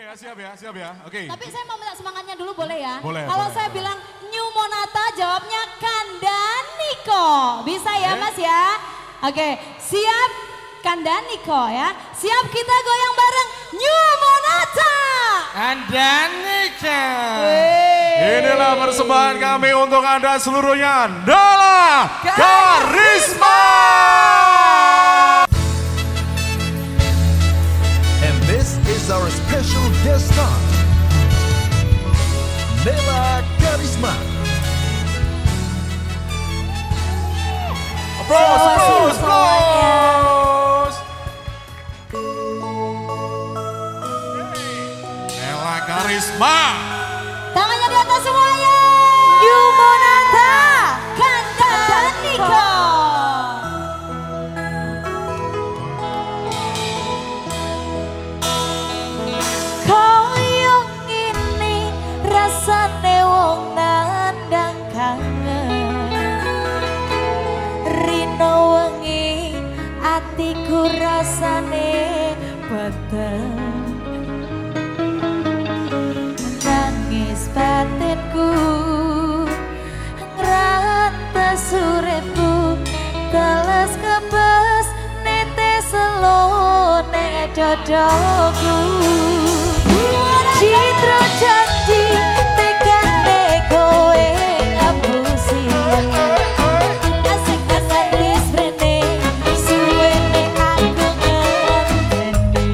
siap ya. Oke. Tapi saya mau minta semangatnya dulu boleh ya? Boleh. Kalau saya bilang New Monata jawabnya Kandaniko. Bisa ya Mas ya? Oke, siap Kandaniko ya. Siap kita goyang bareng New Monata. Kandaniko. Inilah persembahan kami untuk Anda seluruhnya. Dala Karisma. And this is our special guest star, Nela Karisma. Applause. Nela Karisma. Tangannya di atas semuanya. New Monata Kandaniko. Koyong ini rasane wong nandang kangen. Rino wengi atiku rasane peteng. Nangis batinku ngrantes uripku teles kebes netes selone dodoku citra janji tekane kowe ngapusi asik asadis brene suwene aku ngenteni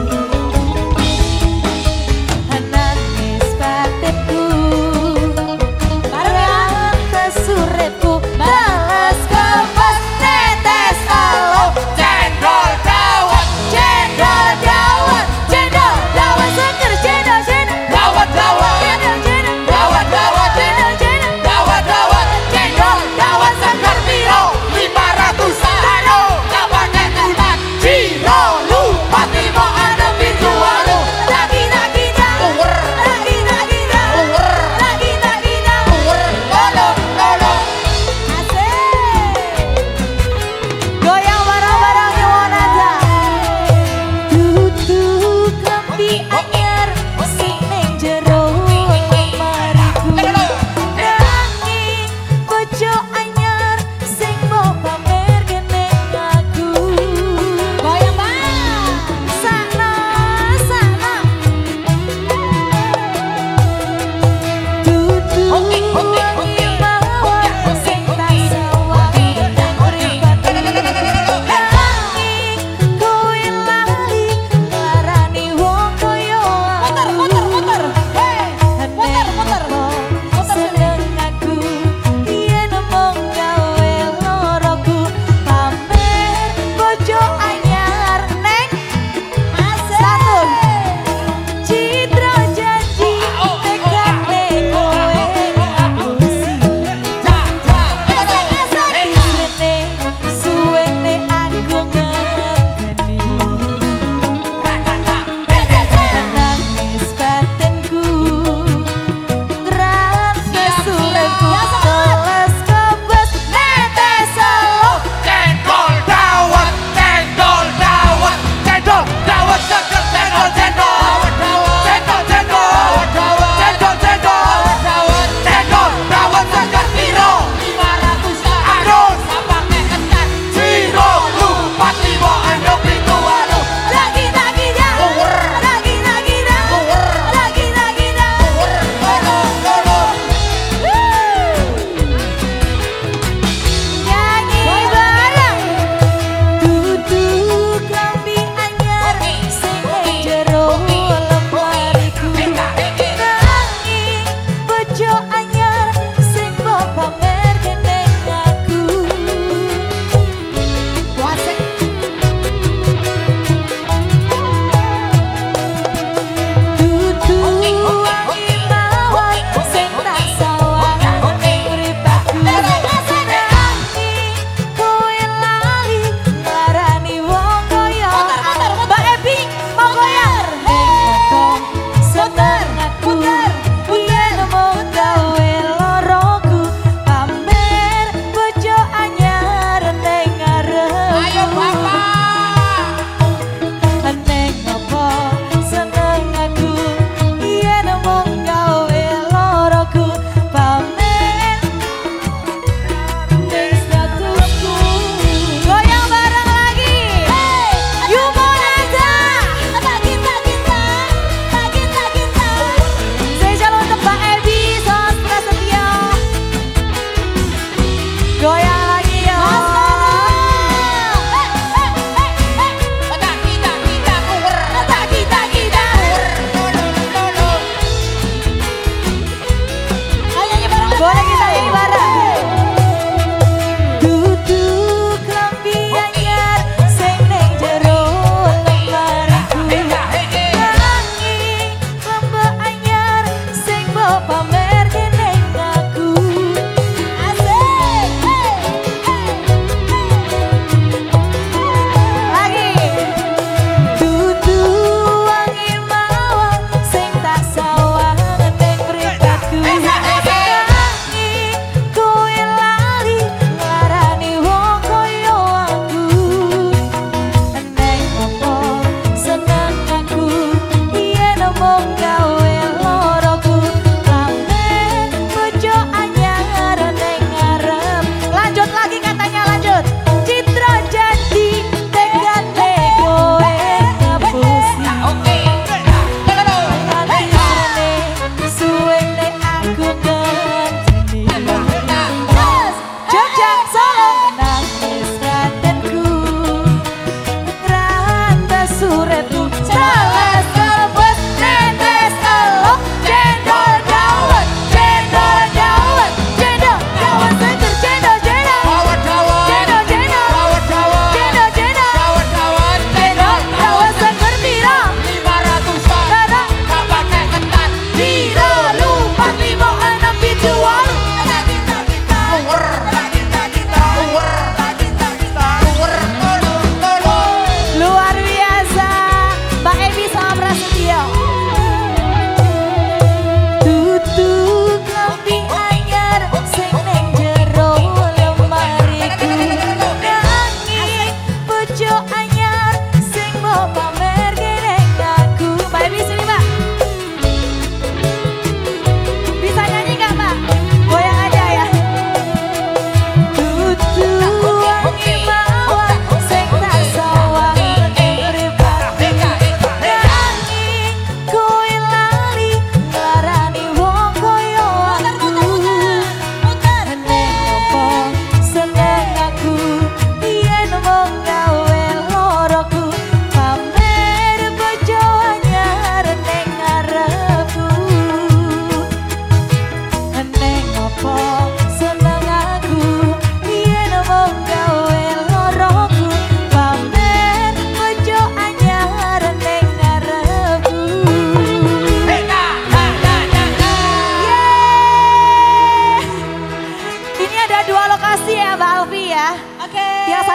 nangis batinku rantes uripku balas kebes netes alo cendol dawet cendol dawet cendol dawet seger cendol cendol dawet dawet cendol cendol dawet dawet cendol cendol dawet dawet cendol dawet seger piro 500 ayo gak pakai tunang ciro lupa timo ada virtualu lagi lagi dah lagi lagi dah lagi lagi dah lolo lolo asik goyang bareng-bareng New Monata duduk kempi anyar sing ning jero lemariku nangi bojo anyar sing mau pamer geneng aku goyang bang sana sana duduk wangi mawar sing tak sewangi uripan nangi kowe lali larani wong koyo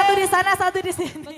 Satu di sana, satu di sini.